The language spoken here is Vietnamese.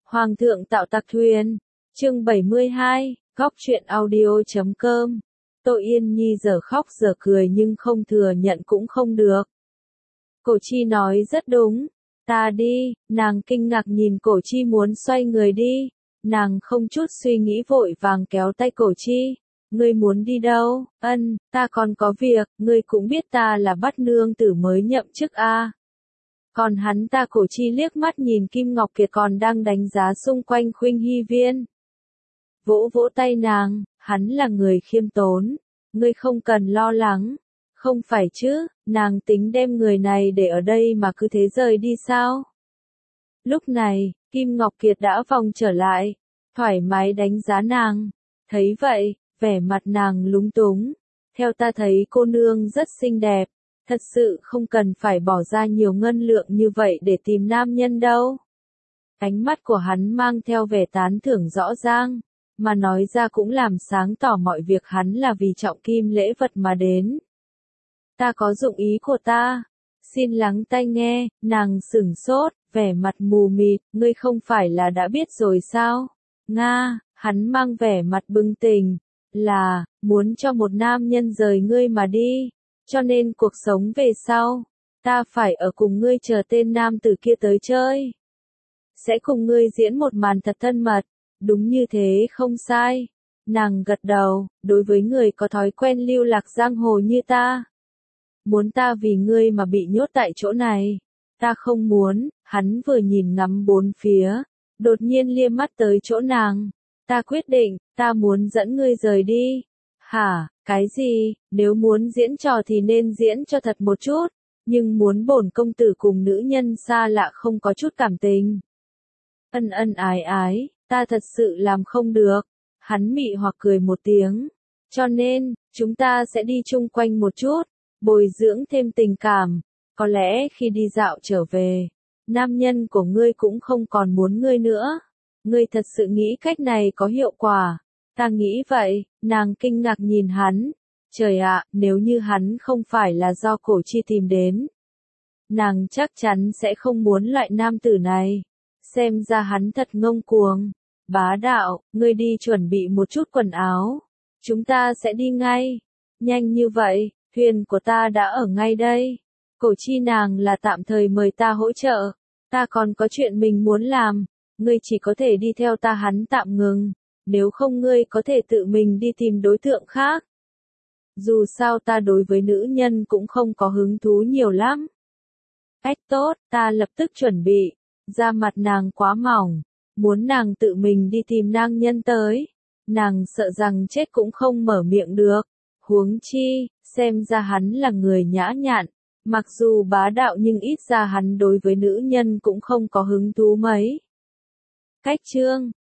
Hoàng thượng tạo tặc thuyền. Chương 72, góc truyện audio.com. Tô Yên Nhi giờ khóc giờ cười nhưng không thừa nhận cũng không được. Cổ Chi nói rất đúng. Ta đi, nàng kinh ngạc nhìn Cổ Chi muốn xoay người đi. Nàng không chút suy nghĩ vội vàng kéo tay Cổ Chi. Ngươi muốn đi đâu? Ân, ta còn có việc, ngươi cũng biết ta là Bát nương tử mới nhậm chức a. Còn hắn ta Cổ Chi liếc mắt nhìn Kim Ngọc Kiệt còn đang đánh giá xung quanh Khuynh Hy Viên. Vỗ vỗ tay nàng, hắn là người khiêm tốn, ngươi không cần lo lắng. Không phải chứ, nàng tính đem người này để ở đây mà cứ thế rời đi sao? Lúc này, Kim Ngọc Kiệt đã vòng trở lại, thoải mái đánh giá nàng. Thấy vậy, vẻ mặt nàng lúng túng. Theo ta thấy cô nương rất xinh đẹp, thật sự không cần phải bỏ ra nhiều ngân lượng như vậy để tìm nam nhân đâu. Ánh mắt của hắn mang theo vẻ tán thưởng rõ ràng, mà nói ra cũng làm sáng tỏ mọi việc hắn là vì trọng kim lễ vật mà đến. Ta có dụng ý của ta. Xin lắng tai nghe, nàng sửng sốt, vẻ mặt mù mịt, ngươi không phải là đã biết rồi sao? Nga, hắn mang vẻ mặt bừng tỉnh, là, muốn cho một nam nhân rời ngươi mà đi, cho nên cuộc sống về sau, ta phải ở cùng ngươi chờ tên nam tử kia tới chơi. Sẽ cùng ngươi diễn một màn thật thân mật, đúng như thế không sai. Nàng gật đầu, đối với người có thói quen lưu lạc giang hồ như ta. Muốn ta vì ngươi mà bị nhốt tại chỗ này, ta không muốn. Hắn vừa nhìn ngắm bốn phía, đột nhiên liếc mắt tới chỗ nàng. Ta quyết định, ta muốn dẫn ngươi rời đi. Hả, cái gì, nếu muốn diễn trò thì nên diễn cho thật một chút, nhưng muốn bổn công tử cùng nữ nhân xa lạ không có chút cảm tình. Ân ân ái ái, ta thật sự làm không được. Hắn mị hoặc cười một tiếng. Cho nên, chúng ta sẽ đi chung quanh một chút, bồi dưỡng thêm tình cảm. Có lẽ khi đi dạo trở về, nam nhân của ngươi cũng không còn muốn ngươi nữa. Ngươi thật sự nghĩ cách này có hiệu quả? Ta nghĩ vậy. Nàng kinh ngạc nhìn hắn. Trời ạ, nếu như hắn không phải là do Cổ Chi tìm đến, nàng chắc chắn sẽ không muốn loại nam tử này. Xem ra hắn thật ngông cuồng. Bá đạo, ngươi đi chuẩn bị một chút quần áo. Chúng ta sẽ đi ngay. Nhanh như vậy, thuyền của ta đã ở ngay đây. Cổ Chi nàng là tạm thời mời ta hỗ trợ. Ta còn có chuyện mình muốn làm. Ngươi chỉ có thể đi theo ta, hắn tạm ngừng. Nếu không ngươi có thể tự mình đi tìm đối tượng khác. Dù sao ta đối với nữ nhân cũng không có hứng thú nhiều lắm. Ách tốt, ta lập tức chuẩn bị. Da mặt nàng quá mỏng. Muốn nàng tự mình đi tìm nam nhân tới. Nàng sợ rằng chết cũng không mở miệng được. Huống chi, xem ra hắn là người nhã nhặn. Mặc dù bá đạo nhưng ít ra hắn đối với nữ nhân cũng không có hứng thú mấy. Cách chương